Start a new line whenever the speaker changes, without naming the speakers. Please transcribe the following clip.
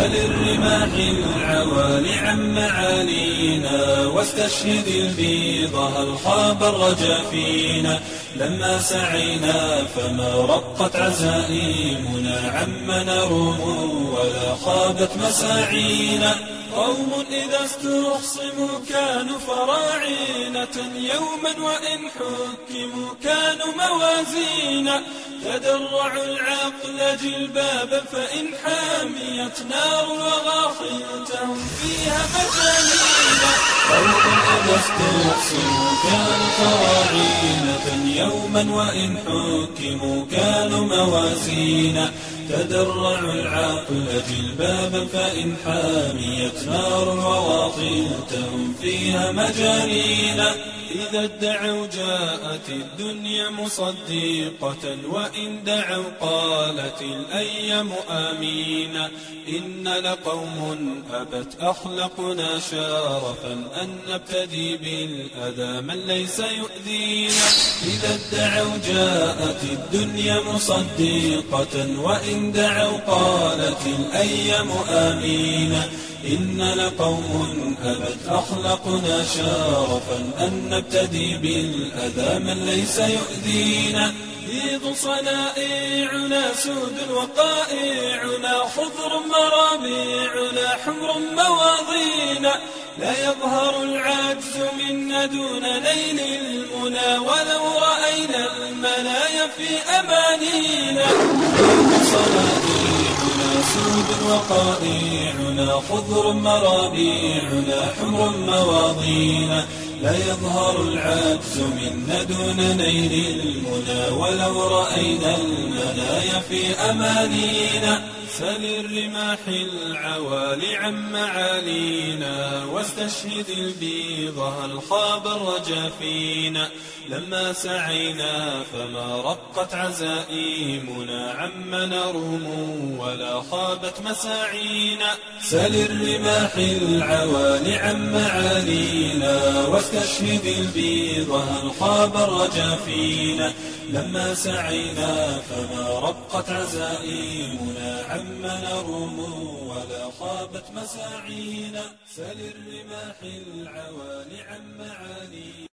سل الرماح العوالي عن معالينا واستشهد البيض هل خاب الرجا فينا لما سعينا فما رقت عزائمنا عم نروم ولا خابت مساعينا قوم إذا استخصموا كانوا فراعنة يوما وإن حكموا كانوا موازينا تدرعوا العقل جلبابا فإن حاميت نار وغاخلتهم فيها مجانينا قوم إذا استخصموا كانوا فراعنة يوما وإن حكموا كانوا موازينا تدرعوا العقل جلبابا فإن حاميت نار وواطيتهم فيها مجانينا إذا ادعوا جاءت الدنيا مصدقة وإن دعوا قالت الأيام آمينا إن لقوم أبت أخلقنا شارفا أن نبتدي بالأذى من ليس يؤذينا إذا ادعوا جاءت الدنيا مصدقة وإن دعوا قالت الأيام آمينا إن لقوم أبت أخلقنا شارفا أن نبتدي بالأذى من ليس يؤذينا بيض صنائعنا سود وقائعنا خضر مرابيعنا حمر مواضينا لا يظهر العجز منا دون نيل المنى ولو رأينا المنايا في أمانينا بيض صنائعنا سود وقائعنا خضر مرابيعنا حمر مواضينا لا يظهر العجز منا دون نيل المنى ولو رأينا المنايا في أمانينا سل الرماح العوالي عن معالينا واستشهد البيض هل خاب الرجا فينا لما سعينا فما رقت عزائمنا عم نروم ولا خابت مساعينا سل الرماح العوالي عن معالينا واستشهد البيض هل خاب الرجا فينا لما سعينا فما رقت عزائمنا عم نروم ولا خابت مساعينا سل الرماح العوالي عن معالينا